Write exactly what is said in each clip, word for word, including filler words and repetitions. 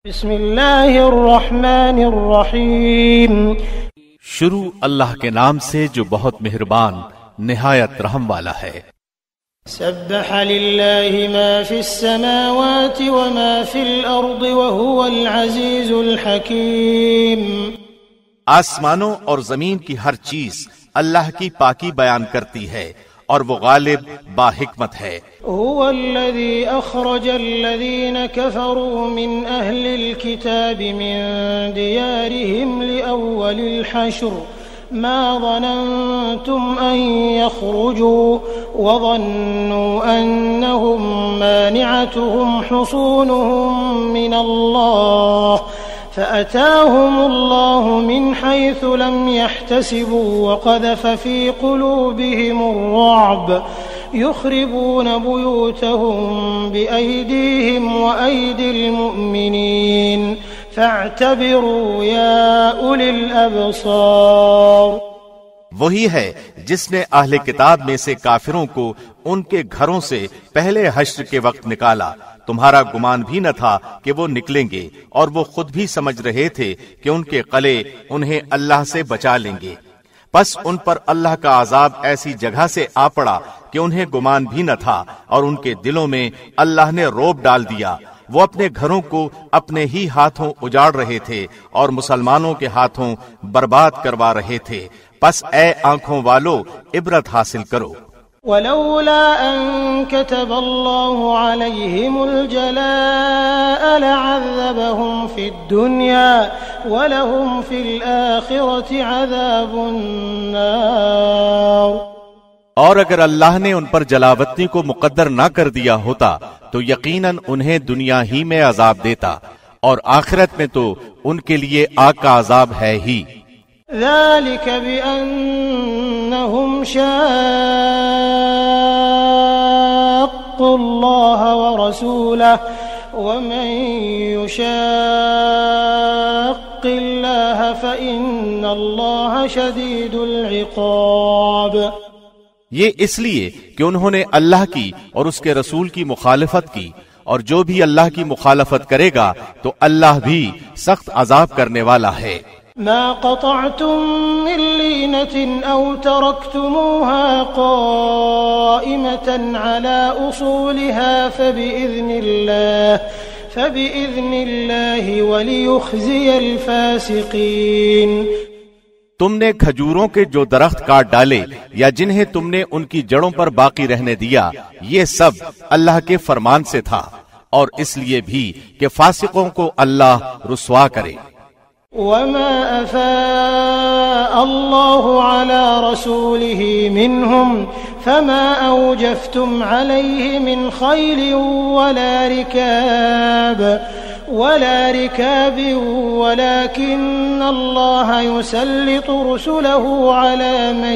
بسم اللہ الرحمن الرحیم۔ شروع اللہ کے نام سے جو بہت مہربان نہایت رحم والا ہے۔ سبح للہ ما فی السماوات وما فی الارض وهو العزیز الحکیم۔ آسمانوں اور زمین کی ہر چیز اللہ کی پاکی بیان کرتی ہے اور وہ غالب با حکمت ہے۔ هو الذي أخرج الذين كفروا من أهل الكتاب من ديارهم لأول الحشر ما ظننتم أن يخرجوا وظنوا أنهم مانعتهم حصونهم من الله فأتاهم الله من حيث لم يحتسبوا وقذف في قلوبهم الرعب يخربون بيوتهم بأيديهم وأيدي المؤمنين فاعتبروا يا أولي الأبصار۔ وہی ہے جس نے اہل کتاب میں سے کافروں کو ان کے گھروں سے پہلے حشر کے وقت نکالا۔ تمہارا گمان بھی نہ تھا کہ وہ نکلیں گے، اور وہ خود بھی سمجھ رہے تھے کہ ان کے قلعے انہیں اللہ سے بچا لیں گے۔ پس ان پر اللہ کا عذاب ایسی جگہ سے آ پڑا کہ انہیں گمان بھی نہ تھا، اور ان کے دلوں میں اللہ نے روب ڈال دیا۔ وہ اپنے گھروں کو اپنے ہی ہاتھوں اجاڑ رہے تھے اور مسلمانوں کے ہاتھوں برباد کروا رہے تھے۔ پس اے آنکھوں والو عبرت حاصل کرو۔ ولولا أن كتب الله عليهم الجلاء لعذبهم في الدنيا ولهم في الآخرة عذاب النار۔ اور اگر اللہ نے ان پر جلاوطنی کو مقدر نہ کر دیا ہوتا تو یقیناً انہیں دنیا ہی میں عذاب دیتا، اور آخرت میں تو ان کے لیے آگ کا عذاب ہے ہی۔ ذلك بأنهم شاقوا الله ورسوله ومن يشاق الله فإن الله شديد العقاب۔ یہ اس لیے کہ انہوں نے اللہ کی اور اس کے رسول کی مخالفت کی، اور جو بھی اللہ کی مخالفت کرے گا تو اللہ بھی سخت عذاب کرنے والا ہے۔ ما قطعتم من لينة أو تركتموها قائمة على أصولها فبإذن الله فبإذن الله وليخزي الفاسقين۔ تم نے کھجوروں کے جو درخت کاٹ ڈالے یا جنہیں تم نے ان کی جڑوں پر باقی رہنے دیا، یہ سب اللہ کے فرمان سے تھا، اور اس لیے بھی کہ فاسقوں کو اللہ رسوا کرے۔ وما أفاء الله على رسوله منهم فما أوجفتم عليه من خيل ولا ركاب ولا ركاب ولكن الله يسلط رسله على من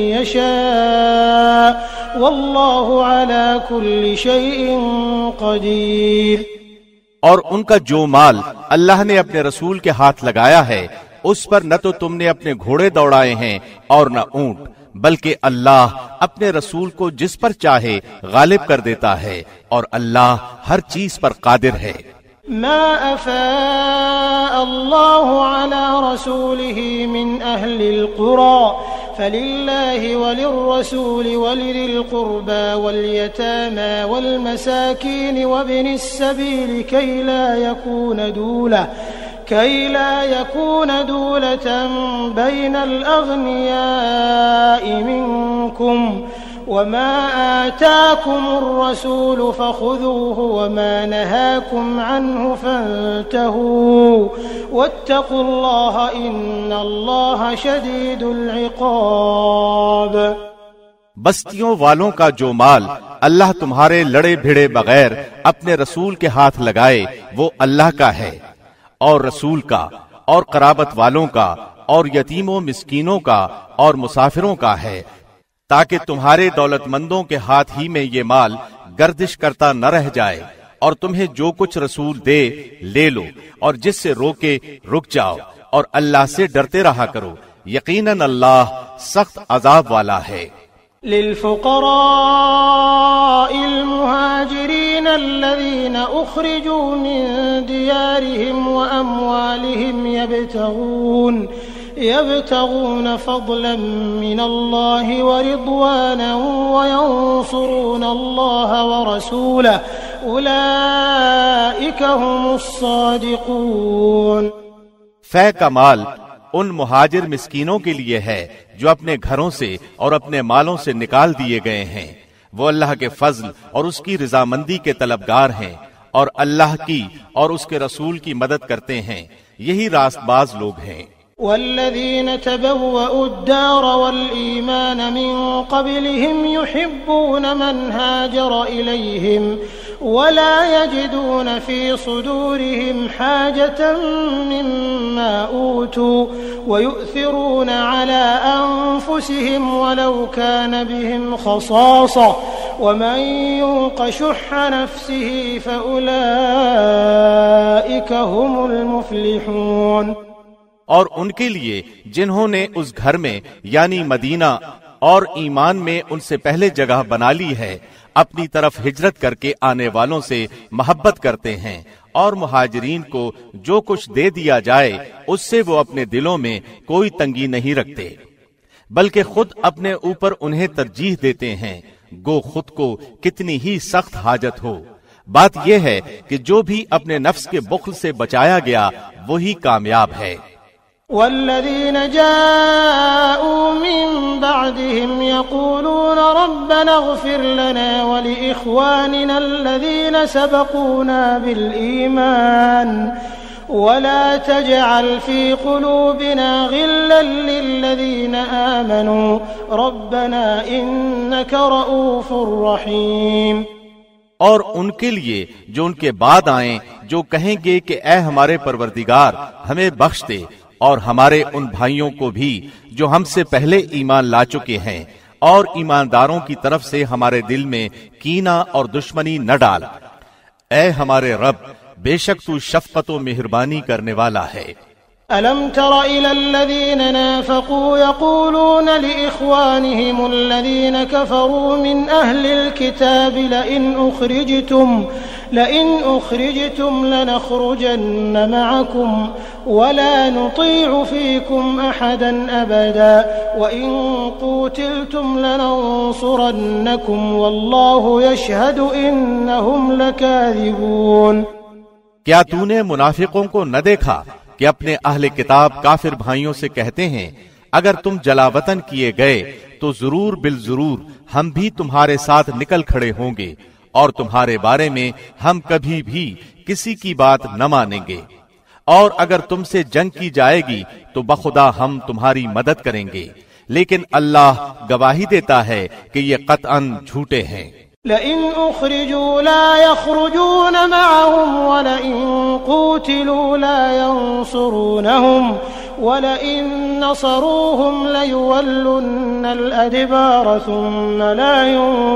يشاء والله على كل شيء قدير۔ اور ان کا جو مال اللہ نے اپنے رسول کے ہاتھ لگایا ہے اس پر نہ تو تم نے اپنے گھوڑے دوڑائے ہیں اور نہ اونٹ، بلکہ اللہ اپنے رسول کو جس پر چاہے غالب کر دیتا ہے، اور اللہ ہر چیز پر قادر ہے۔ ما أفاء الله على رسوله من أهل القرى فلله وللرسول ولذي القربى واليتامى والمساكين وابن السبيل كي لا يكون دولة كي لا يكون دولة بين الأغنياء منكم وما آتاكم الرسول فخذوه وما نهاكم عنه فانتهوا واتقوا الله إن الله شديد العقاب۔ بستیوں والوں کا جو مال اللہ تمہارے لڑے بھیڑے بغیر اپنے رسول کے ہاتھ لگائے وہ اللہ کا ہے، اور رسول کا، اور قرابت والوں کا، اور یتیموں مسکینوں کا، اور مسافروں کا ہے، تاکہ تمہارے دولت مندوں کے ہاتھ ہی میں یہ مال گردش کرتا نہ رہ جائے، اور تمہیں جو کچھ رسول دے لے لو، اور جس سے روکے رک جاؤ، اور اللہ سے ڈرتے رہا کرو، یقیناً اللہ سخت عذاب والا ہے۔ للفقراء المهاجرين الذين أخرجوا من ديارهم وأموالهم يبتغون يبتغون فضلا من الله ورضوانا وينصرون الله ورسوله أولئك هم الصادقون۔ فے کا مال ان مہاجر مسکینوں کے لیے ہے جو اپنے گھروں سے اور اپنے مالوں سے نکال دیے گئے ہیں، وہ اللہ کے فضل اور اس کی رضامندی کے طلبگار ہیں اور اللہ کی اور اس کے رسول کی مدد کرتے ہیں، یہی راست باز لوگ ہیں۔ والذين تبوأوا الدار والإيمان من قبلهم يحبون من هاجر إليهم ولا يجدون في صدورهم حاجة مما أوتوا ويؤثرون على أنفسهم ولو كان بهم خصاصة ومن يوق شح نفسه فأولئك هم المفلحون۔ اور ان کے لیے جنہوں نے اس گھر میں یعنی مدینہ اور ایمان میں ان سے پہلے جگہ بنا لی ہے، اپنی طرف ہجرت کر کے آنے والوں سے محبت کرتے ہیں، اور مہاجرین کو جو کچھ دے دیا جائے اس سے وہ اپنے دلوں میں کوئی تنگی نہیں رکھتے، بلکہ خود اپنے اوپر انہیں ترجیح دیتے ہیں، گو خود کو کتنی ہی سخت حاجت ہو۔ بات یہ ہے کہ جو بھی اپنے نفس کے بخل سے بچایا گیا وہی کامیاب ہے۔ والذين جاءوا من بعدهم يقولون ربنا اغفر لنا ولإخواننا الذين سبقونا بالإيمان ولا تجعل في قلوبنا غلا للذين آمنوا ربنا إنك رؤوف رحيم۔ اور ان کے لیے جو ان کے بعد آئیں، جو کہیں گے کہ اے ہمارے پروردگار ہمیں بخش دے، اور ہمارے ان بھائیوں کو بھی جو ہم سے پہلے ایمان لا چکے ہیں، اور ایمانداروں کی طرف سے ہمارے دل میں کینہ اور دشمنی نہ ڈال، اے ہمارے رب بے شک تو شفقت و مہربانی کرنے والا ہے۔ ألم تر إلى الذين نافقوا يقولون لإخوانهم الذين كفروا من أهل الكتاب لئن أخرجتم لئن أخرجتم لنخرجن معكم ولا نطيع فيكم أحدا أبدا وإن قوتلتم لننصرنكم والله يشهد إنهم لكاذبون۔ کیا تو نے منافقوں کو نہ دیکھا کہ اپنے اہل کتاب کافر بھائیوں سے کہتے ہیں اگر تم جلا وطن کیے گئے تو ضرور بالضرور ہم بھی تمہارے ساتھ نکل کھڑے ہوں گے، اور تمہارے بارے میں ہم کبھی بھی کسی کی بات نہ مانیں گے، اور اگر تم سے جنگ کی جائے گی تو بخدا ہم تمہاری مدد کریں گے، لیکن اللہ گواہی دیتا ہے کہ یہ قطعاً جھوٹے ہیں۔ لئن أخرجوا لا يخرجون معهم ولئن قوتلوا لا ينصرونهم ولئن نصروهم ليولن الأدبار ثم لا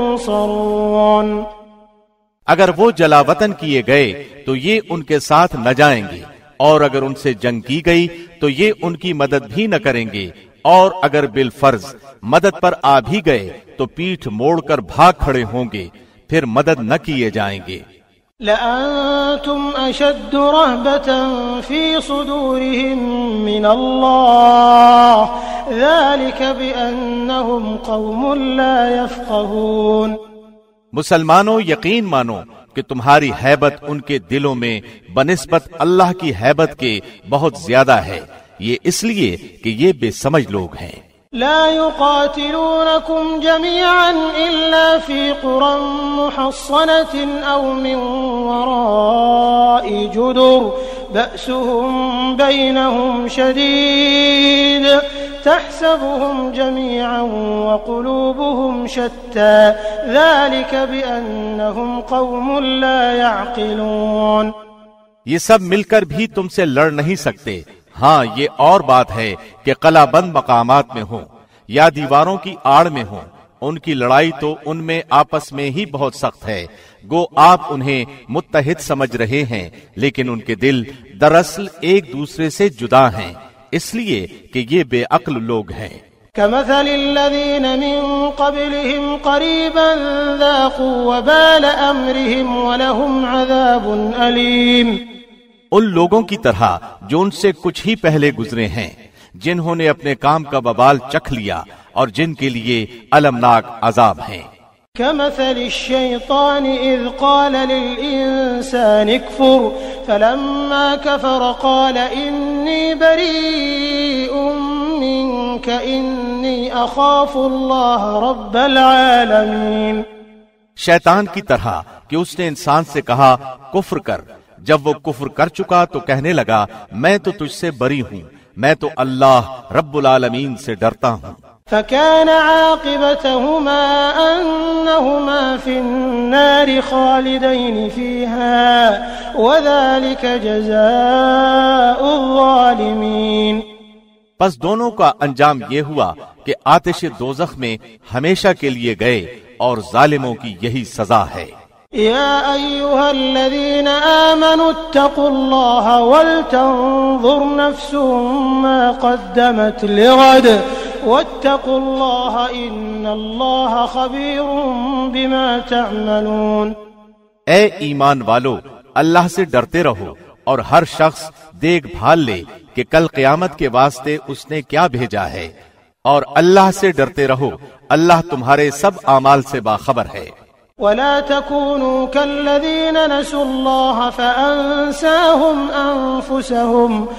ينصرون۔ اگر وہ جلا وطن کیے گئے تو یہ ان کے ساتھ نہ جائیں گے، اور اگر ان سے جنگ کی گئی تو یہ ان کی مدد بھی نہ کریں گے، اور اگر بالفرض مدد پر آ بھی گئے تو پیٹھ موڑ کر بھاگ کھڑے ہوں گے، پھر مدد نہ کیے جائیں گے۔ لأنتم أشد رهبة في صدورهم من الله ذلك بأنهم قوم لا يفقهون۔ مسلمانوں یقین مانو کہ تمہاری ہیبت ان کے دلوں میں بنسبت اللہ کی ہیبت کے بہت زیادہ ہے، یہ اس لیے کہ یہ بے سمجھ لوگ ہیں۔ لا يقاتلونكم جميعا إلا في قرى محصنة أو من وراء جدر بأسهم بينهم شديد تحسبهم جميعا وقلوبهم شتى ذلك بأنهم قوم لا يعقلون۔ یہ سب مل کر بھی تم سے لڑ نہیں سکتے، ہاں یہ اور بات ہے کہ قلعہ بند مقامات میں ہوں یا دیواروں کی آڑ میں ہوں، ان کی لڑائی تو ان میں آپس میں ہی بہت سخت ہے، گو آپ انہیں متحد سمجھ رہے ہیں لیکن ان کے دل دراصل ایک دوسرے سے جدا ہیں، اس لیے کہ یہ بے عقل لوگ ہیں۔ كمثل الذين من قبلهم قريبا ذاقوا وبال أمرهم ولهم عذاب أليم. ان لوگوں کی طرح جو ان سے کچھ ہی پہلے گزرے ہیں، جنہوں نے اپنے کام کا وبال چکھ لیا اور جن کے لیے المناک عذاب ہیں. كمثل الشيطان إذ قال للإنسان اكفر فلما كفر قال إني بريء منك إني أخاف الله رب العالمين. شیطان کی طرح کہ اس نے انسان سے کہا کفر کر، جب وہ کفر کر چکا تو کہنے لگا میں تو تجھ سے بری ہوں، میں تو اللہ رب العالمین سے ڈرتا ہوں. فكان عاقبتهما أنهما في النار خالدين فيها وذلك جزاء الظالمين. پس دونوں کا انجام یہ ہوا کہ آتش دوزخ میں ہمیشہ کے لیے گئے اور ظالموں کی یہی سزا ہے. يا أيها الذين آمنوا اتقوا الله ولتنظر نفس ما قدمت لغد واتقوا الله إن الله خبير بما تعملون. اے ایمان والو، اللہ سے ڈرتے رہو اور ہر شخص دیکھ بھال لے کہ کل قیامت کے واسطے اس نے کیا بھیجا ہے، اور اللہ سے ڈرتے رہو، اللہ تمہارے سب اعمال سے باخبر ہے. ولا تكونوا كالذين نسوا الله فأنساهم أنفسهم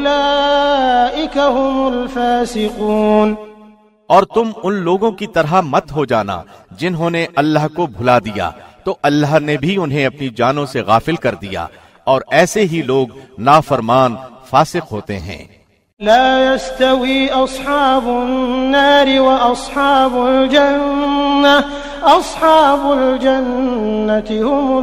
أولئك هم الفاسقون. اور تم ان لوگوں کی طرح مت ہو جانا جنہوں نے اللہ کو بھلا دیا تو اللہ نے بھی انہیں اپنی جانوں سے غافل کر دیا، اور ایسے ہی لوگ نافرمان فاسق ہوتے ہیں. لا يستوي أصحاب النار وأصحاب الجنة أصحاب الجنة هم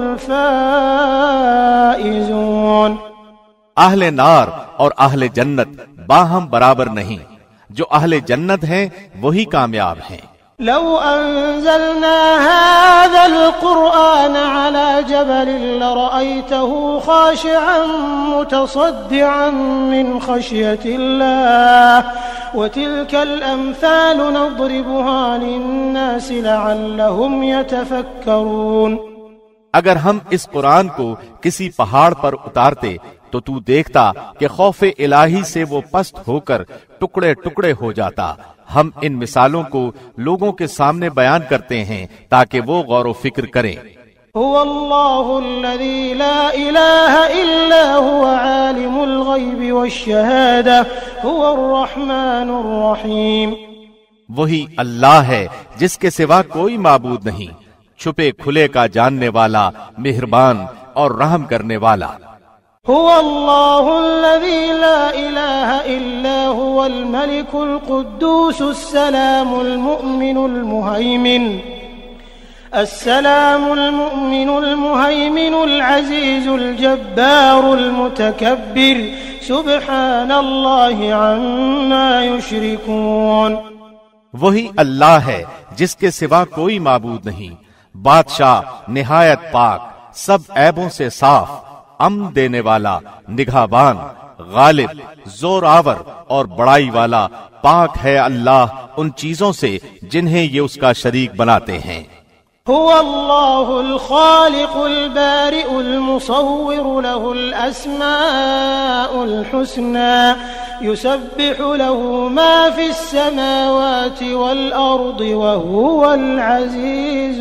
الفائزون. اہل نار اور اہل جنت باہم برابر نہیں، جو اہل جنت ہیں وہی کامیاب ہیں. لو أنزلنا هذا القرآن على جبل لرأيته خاشعا متصدعا من خشية الله وتلك الأمثال نضربها للناس لعلهم يتفكرون. اگر ہم اس قرآن کو کسی پہاڑ پر اتارتے تو تو دیکھتا کہ خوف الہی سے وہ پست ہو کر ٹکڑے ٹکڑے ہو جاتا. ہم ان مثالوں کو لوگوں کے سامنے بیان کرتے ہیں تاکہ وہ غور و فکر کریں. هو الله الذي لا إله إلا هو عالم الغيب والشهادة هو الرحمن الرحيم. وہی اللہ ہے جس کے سوا کوئی معبود نہیں، چھپے کھلے کا جاننے والا، مہربان اور رحم کرنے والا. هو الله الذي لا إله إلا هو الملك القدوس السلام المؤمن المهيمن السلام المؤمن المهيمن العزيز الجبار المتكبر سبحان الله عما يشركون. وہی اللہ ہے جس کے سوا کوئی معبود نہیں، بادشاہ نہایت پاک، سب عیبوں سے صاف، امن دینے والا، نگہبان، غالب، زور آور اور بڑائی والا. پاک ہے اللہ ان چیزوں سے جنہیں یہ اس کا شریک بناتے ہیں. هو الله الخالق البارئ المصور له الأسماء الحسنى يسبح له ما في السماوات والأرض وهو العزيز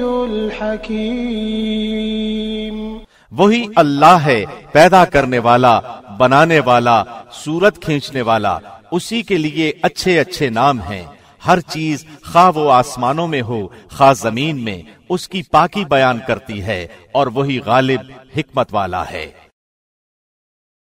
الحكيم. وہی اللہ ہے پیدا کرنے والا، بنانے والا، صورت کھینچنے والا. اسی کے لیے اچھے اچھے نام ہیں. ہر چیز خواہ وہ آسمانوں میں ہو خواہ زمین میں اس کی پاکی بیان کرتی ہے، اور وہی غالب حکمت والا ہے.